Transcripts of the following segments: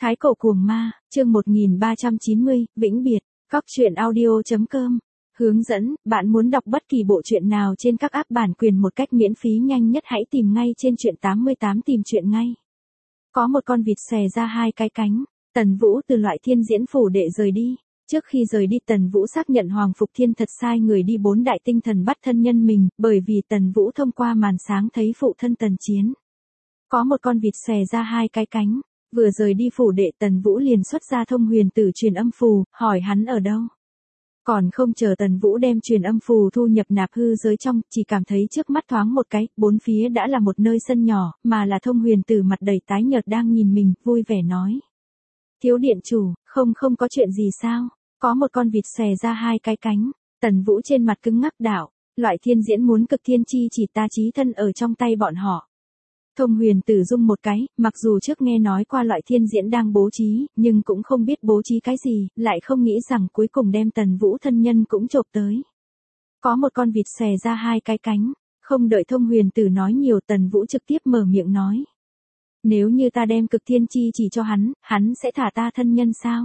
Thái cổ cuồng ma, chương 1390, vĩnh biệt, góc truyện audio.com. Hướng dẫn, bạn muốn đọc bất kỳ bộ truyện nào trên các app bản quyền một cách miễn phí nhanh nhất hãy tìm ngay trên truyện 88 tìm truyện ngay. Có một con vịt xòe ra hai cái cánh, Tần Vũ từ Loại Thiên Diễn phủ đệ rời đi. Trước khi rời đi Tần Vũ xác nhận Hoàng Phục Thiên thật sai người đi 4 đại tinh thần bắt thân nhân mình, bởi vì Tần Vũ thông qua màn sáng thấy phụ thân Tần Chiến. Có một con vịt xòe ra hai cái cánh. Vừa rời đi phủ đệ Tần Vũ liền xuất ra thông huyền tử truyền âm phù, hỏi hắn ở đâu. Còn không chờ Tần Vũ đem truyền âm phù thu nhập nạp hư giới trong, chỉ cảm thấy trước mắt thoáng một cái, bốn phía đã là một nơi sân nhỏ, mà là thông huyền tử mặt đầy tái nhợt đang nhìn mình, vui vẻ nói. Thiếu điện chủ, không có chuyện gì sao, có một con vịt xòe ra hai cái cánh, Tần Vũ trên mặt cứng ngắc đạo, Loại Thiên Diễn muốn cực thiên chi chỉ ta chí thân ở trong tay bọn họ. Thông huyền tử rung một cái, mặc dù trước nghe nói qua Loại Thiên Diễn đang bố trí, nhưng cũng không biết bố trí cái gì, lại không nghĩ rằng cuối cùng đem Tần Vũ thân nhân cũng chộp tới. Có một con vịt xòe ra hai cái cánh, không đợi thông huyền tử nói nhiều Tần Vũ trực tiếp mở miệng nói. Nếu như ta đem cực thiên chi chỉ cho hắn sẽ thả ta thân nhân sao?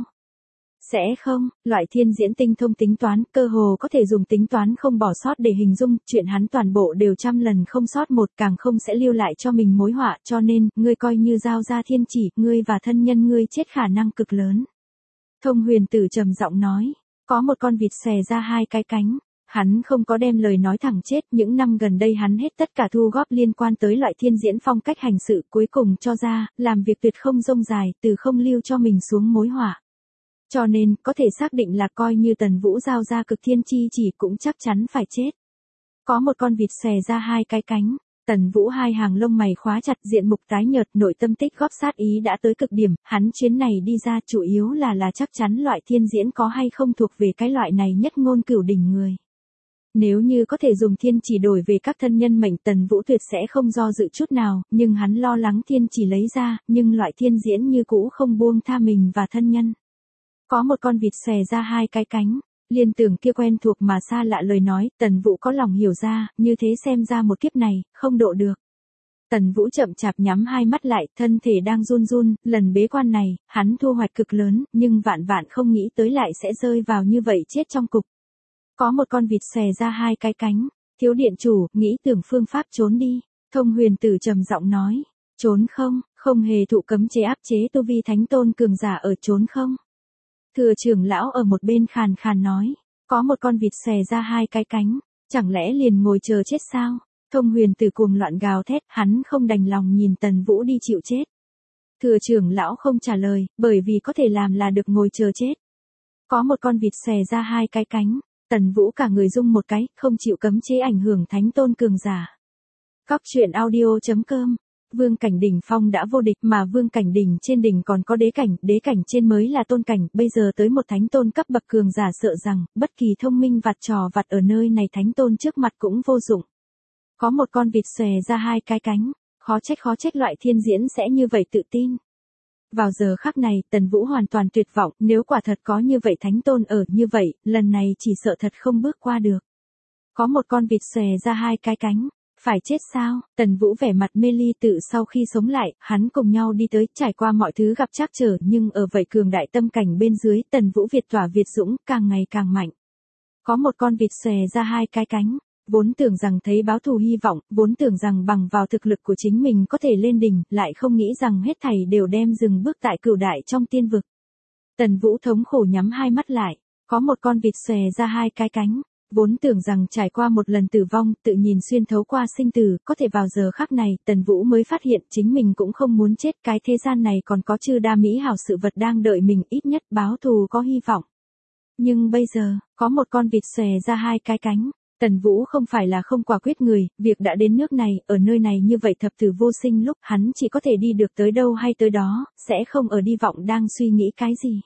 Sẽ không, Loại Thiên Diễn tinh thông tính toán, cơ hồ có thể dùng tính toán không bỏ sót để hình dung, chuyện hắn toàn bộ đều trăm lần không sót một, càng không sẽ lưu lại cho mình mối họa, cho nên, ngươi coi như giao ra thiên chỉ, ngươi và thân nhân ngươi chết khả năng cực lớn. Thông huyền tử trầm giọng nói, có một con vịt xòe ra hai cái cánh, hắn không có đem lời nói thẳng chết, những năm gần đây hắn hết tất cả thu góp liên quan tới Loại Thiên Diễn phong cách hành sự, cuối cùng cho ra, làm việc tuyệt không rông dài, từ không lưu cho mình xuống mối họa. Cho nên, có thể xác định là coi như Tần Vũ giao ra cực thiên chi chỉ cũng chắc chắn phải chết. Có một con vịt xòe ra hai cái cánh, Tần Vũ hai hàng lông mày khóa chặt, diện mục tái nhợt, nội tâm tích góp sát ý đã tới cực điểm, hắn chuyến này đi ra chủ yếu là chắc chắn Loại Thiên Diễn có hay không thuộc về cái loại này nhất ngôn cửu đỉnh người. Nếu như có thể dùng thiên chỉ đổi về các thân nhân mệnh Tần Vũ tuyệt sẽ không do dự chút nào, nhưng hắn lo lắng thiên chỉ lấy ra, nhưng Loại Thiên Diễn như cũ không buông tha mình và thân nhân. Có một con vịt xòe ra hai cái cánh, liên tưởng kia quen thuộc mà xa lạ lời nói, Tần Vũ có lòng hiểu ra, như thế xem ra một kiếp này, không độ được. Tần Vũ chậm chạp nhắm hai mắt lại, thân thể đang run run, lần bế quan này, hắn thu hoạch cực lớn, nhưng vạn không nghĩ tới lại sẽ rơi vào như vậy chết trong cục. Có một con vịt xòe ra hai cái cánh, thiếu điện chủ, nghĩ tưởng phương pháp trốn đi, thông huyền tử trầm giọng nói, trốn không hề thụ cấm chế áp chế tu vi thánh tôn cường giả ở trốn không. Thừa trưởng lão ở một bên khàn khàn nói, có một con vịt xòe ra hai cái cánh, chẳng lẽ liền ngồi chờ chết sao? Thông huyền tử cuồng loạn gào thét, hắn không đành lòng nhìn Tần Vũ đi chịu chết. Thừa trưởng lão không trả lời, bởi vì có thể làm là được ngồi chờ chết. Có một con vịt xòe ra hai cái cánh, Tần Vũ cả người rung một cái, không chịu cấm chế ảnh hưởng thánh tôn cường giả. Góc truyện audio.com. Vương cảnh đỉnh phong đã vô địch, mà vương cảnh đỉnh trên đỉnh còn có đế cảnh trên mới là tôn cảnh, bây giờ tới một thánh tôn cấp bậc cường giả sợ rằng, bất kỳ thông minh vặt trò vặt ở nơi này thánh tôn trước mặt cũng vô dụng. Có một con vịt xòe ra hai cái cánh, khó trách Loại Thiên Diễn sẽ như vậy tự tin. Vào giờ khắc này, Tần Vũ hoàn toàn tuyệt vọng, nếu quả thật có như vậy thánh tôn ở như vậy, lần này chỉ sợ thật không bước qua được. Có một con vịt xòe ra hai cái cánh. Phải chết sao? Tần Vũ vẻ mặt mê ly tự sau khi sống lại, hắn cùng nhau đi tới, trải qua mọi thứ gặp trắc trở, nhưng ở vậy cường đại tâm cảnh bên dưới, Tần Vũ Việt tỏa Việt dũng, càng ngày càng mạnh. Có một con vịt xòe ra hai cái cánh, vốn tưởng rằng thấy báo thù hy vọng, vốn tưởng rằng bằng vào thực lực của chính mình có thể lên đỉnh, lại không nghĩ rằng hết thảy đều đem dừng bước tại cửu đại trong tiên vực. Tần Vũ thống khổ nhắm hai mắt lại, có một con vịt xòe ra hai cái cánh. Vốn tưởng rằng trải qua một lần tử vong, tự nhìn xuyên thấu qua sinh tử, có thể vào giờ khắc này, Tần Vũ mới phát hiện chính mình cũng không muốn chết, cái thế gian này còn có chư đa mỹ hảo sự vật đang đợi mình, ít nhất báo thù có hy vọng. Nhưng bây giờ, có một con vịt xòe ra hai cái cánh, Tần Vũ không phải là không quả quyết người, việc đã đến nước này, ở nơi này như vậy thập tử vô sinh lúc hắn chỉ có thể đi được tới đâu hay tới đó, sẽ không ở đi vọng đang suy nghĩ cái gì.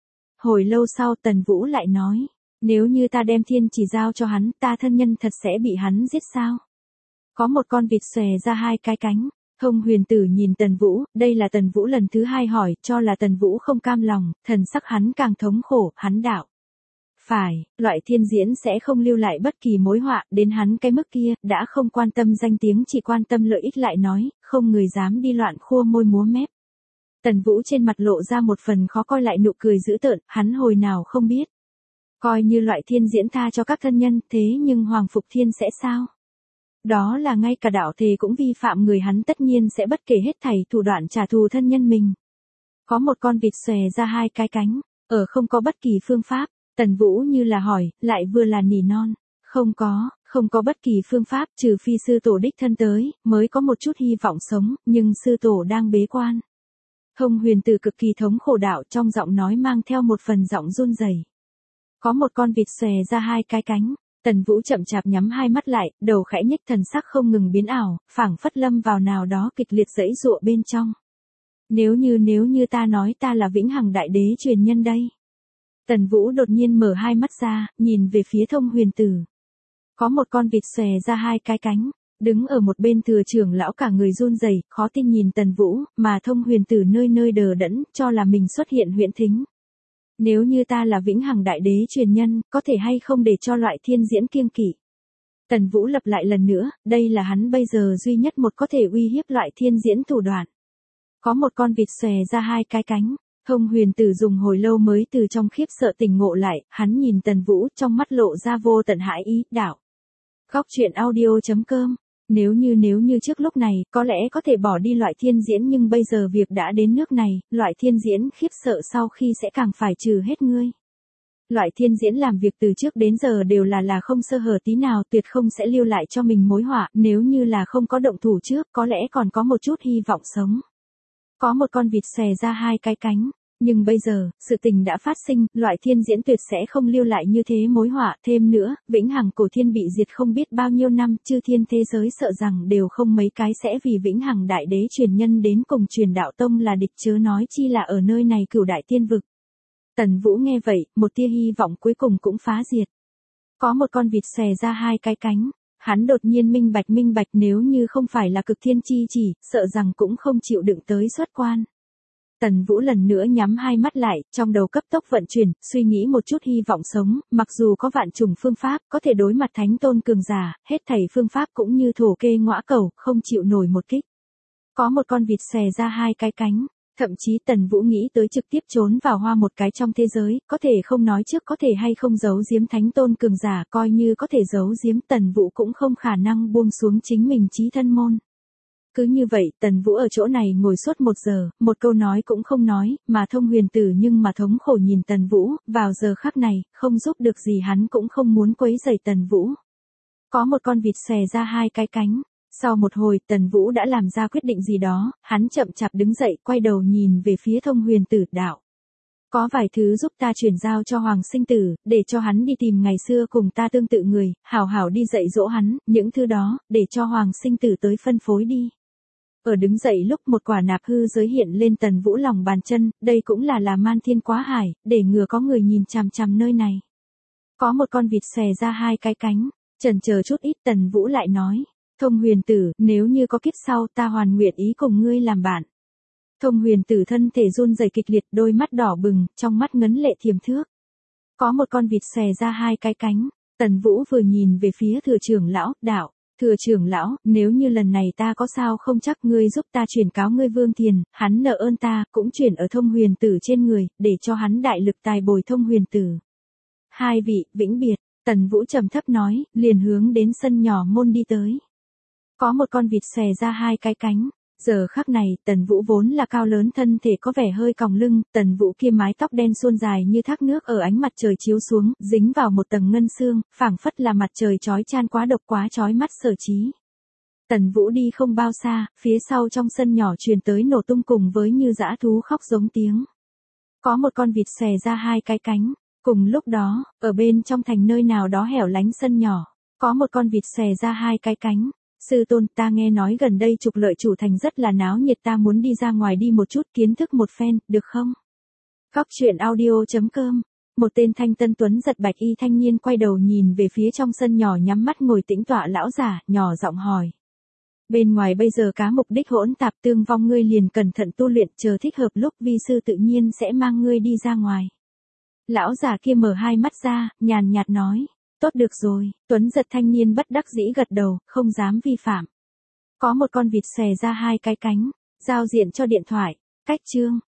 Hồi lâu sau Tần Vũ lại nói. Nếu như ta đem thiên chỉ giao cho hắn, ta thân nhân thật sẽ bị hắn giết sao? Có một con vịt xòe ra hai cái cánh, thông huyền tử nhìn Tần Vũ, đây là Tần Vũ lần thứ hai hỏi, cho là Tần Vũ không cam lòng, thần sắc hắn càng thống khổ, hắn đạo. Phải, Loại Thiên Diễn sẽ không lưu lại bất kỳ mối họa, đến hắn cái mức kia, đã không quan tâm danh tiếng chỉ quan tâm lợi ích lại nói, không người dám đi loạn khua môi múa mép. Tần Vũ trên mặt lộ ra một phần khó coi lại nụ cười dữ tợn, hắn hồi nào không biết. Coi như loại thiên diễn tha cho các thân nhân, thế nhưng Hoàng Phục Thiên sẽ sao? Đó là ngay cả đạo thề cũng vi phạm, người hắn tất nhiên sẽ bất kể hết thảy thủ đoạn trả thù thân nhân mình. Có một con vịt xòe ra hai cái cánh, không có bất kỳ phương pháp, Tần Vũ như là hỏi, lại vừa là nỉ non. Không có bất kỳ phương pháp, trừ phi sư tổ đích thân tới, mới có một chút hy vọng sống, nhưng sư tổ đang bế quan. Thông Huyền Tử cực kỳ thống khổ đạo, trong giọng nói mang theo một phần giọng run rẩy. Có một con vịt xòe ra hai cái cánh, Tần Vũ chậm chạp nhắm hai mắt lại, đầu khẽ nhếch, thần sắc không ngừng biến ảo, phảng phất lâm vào nào đó kịch liệt giãy giụa bên trong. Nếu như ta nói ta là vĩnh hằng đại đế truyền nhân đây. Tần Vũ đột nhiên mở hai mắt ra, nhìn về phía Thông Huyền Tử. Có một con vịt xòe ra hai cái cánh, đứng ở một bên thừa trưởng lão cả người run rẩy, khó tin nhìn Tần Vũ, mà Thông Huyền Tử nơi nơi đờ đẫn, cho là mình xuất hiện huyễn thính. Nếu như ta là vĩnh hằng đại đế truyền nhân, có thể hay không để cho loại thiên diễn kiêng kỵ. Tần Vũ lặp lại lần nữa, đây là hắn bây giờ duy nhất một có thể uy hiếp loại thiên diễn thủ đoạn. Có một con vịt xòe ra hai cái cánh, Thông Huyền Tử dùng hồi lâu mới từ trong khiếp sợ tỉnh ngộ lại, hắn nhìn Tần Vũ trong mắt lộ ra vô tận hãi ý, đạo. Góc truyện audio.com. Nếu như trước lúc này, có lẽ có thể bỏ đi loại thiên diễn, nhưng bây giờ việc đã đến nước này, loại thiên diễn khiếp sợ sau khi sẽ càng phải trừ hết ngươi. Loại thiên diễn làm việc từ trước đến giờ đều là không sơ hở tí nào, tuyệt không sẽ lưu lại cho mình mối họa, nếu như là không có động thủ trước, có lẽ còn có một chút hy vọng sống. Có một con vịt xòe ra hai cái cánh. Nhưng bây giờ, sự tình đã phát sinh, loại thiên diễn tuyệt sẽ không lưu lại như thế mối họa, thêm nữa, vĩnh hằng cổ thiên bị diệt không biết bao nhiêu năm, chư thiên thế giới sợ rằng đều không mấy cái sẽ vì vĩnh hằng đại đế truyền nhân đến cùng truyền đạo tông là địch, chớ nói chi là ở nơi này cửu đại tiên vực. Tần Vũ nghe vậy, một tia hy vọng cuối cùng cũng phá diệt. Có một con vịt xòe ra hai cái cánh, hắn đột nhiên minh bạch nếu như không phải là cực thiên chi chỉ, sợ rằng cũng không chịu đựng tới xuất quan. Tần Vũ lần nữa nhắm hai mắt lại, trong đầu cấp tốc vận chuyển, suy nghĩ một chút hy vọng sống, mặc dù có vạn trùng phương pháp, có thể đối mặt thánh tôn cường giả, hết thảy phương pháp cũng như thổ kê ngõa cầu, không chịu nổi một kích. Có một con vịt xòe ra hai cái cánh, thậm chí Tần Vũ nghĩ tới trực tiếp trốn vào hoa một cái trong thế giới, có thể không nói trước có thể hay không giấu giếm thánh tôn cường giả, coi như có thể giấu giếm, Tần Vũ cũng không khả năng buông xuống chính mình chí thân môn. Cứ như vậy, Tần Vũ ở chỗ này ngồi suốt 1 giờ, một câu nói cũng không nói, mà Thông Huyền Tử nhưng mà thống khổ nhìn Tần Vũ, vào giờ khắc này, không giúp được gì, hắn cũng không muốn quấy rầy Tần Vũ. Có một con vịt xòe ra hai cái cánh, sau một hồi, Tần Vũ đã làm ra quyết định gì đó, hắn chậm chạp đứng dậy, quay đầu nhìn về phía Thông Huyền Tử, đạo. Có vài thứ giúp ta chuyển giao cho Hoàng Sinh Tử, để cho hắn đi tìm ngày xưa cùng ta tương tự người, hảo hảo đi dạy dỗ hắn, những thứ đó, để cho Hoàng Sinh Tử tới phân phối đi. Ở đứng dậy lúc một quả nạp hư giới hiện lên Tần Vũ lòng bàn chân, đây cũng là man thiên quá hải, để ngừa có người nhìn chằm chằm nơi này. Có một con vịt xòe ra hai cái cánh, chần chờ chút ít Tần Vũ lại nói, Thông Huyền Tử, nếu như có kiếp sau ta hoàn nguyện ý cùng ngươi làm bạn. Thông Huyền Tử thân thể run rẩy kịch liệt, đôi mắt đỏ bừng, trong mắt ngấn lệ thiềm thước. Có một con vịt xòe ra hai cái cánh, Tần Vũ vừa nhìn về phía thừa trưởng lão, đạo. Thừa trưởng lão, nếu như lần này ta có sao không chắc, ngươi giúp ta chuyển cáo ngươi Vương Thiền, hắn nợ ơn ta, cũng chuyển ở Thông Huyền Tử trên người, để cho hắn đại lực tài bồi Thông Huyền Tử. Hai vị, vĩnh biệt, Tần Vũ trầm thấp nói, liền hướng đến sân nhỏ môn đi tới. Có một con vịt xòe ra hai cái cánh. Giờ khắc này, Tần Vũ vốn là cao lớn, thân thể có vẻ hơi còng lưng, Tần Vũ kia mái tóc đen suôn dài như thác nước ở ánh mặt trời chiếu xuống, dính vào một tầng ngân xương, phảng phất là mặt trời chói chan quá độc quá chói mắt Sở Chí. Tần Vũ đi không bao xa, phía sau trong sân nhỏ truyền tới nổ tung cùng với như dã thú khóc giống tiếng. Có một con vịt xòe ra hai cái cánh, cùng lúc đó, ở bên trong thành nơi nào đó hẻo lánh sân nhỏ, có một con vịt xòe ra hai cái cánh. Sư tôn, ta nghe nói gần đây Trục Lợi chủ thành rất là náo nhiệt, ta muốn đi ra ngoài đi một chút, kiến thức một phen, được không? Góc truyện audio.com. Một tên thanh tân tuấn giật bạch y thanh niên quay đầu nhìn về phía trong sân nhỏ, nhắm mắt ngồi tĩnh tọa lão giả, nhỏ giọng hỏi. Bên ngoài bây giờ cá mục đích hỗn tạp tương vong, ngươi liền cẩn thận tu luyện, chờ thích hợp lúc vi sư tự nhiên sẽ mang ngươi đi ra ngoài. Lão giả kia mở hai mắt ra, nhàn nhạt nói. Tốt được rồi, tuấn giật thanh niên bất đắc dĩ gật đầu, không dám vi phạm. Có một con vịt xòe ra hai cái cánh, giao diện cho điện thoại. Cách chương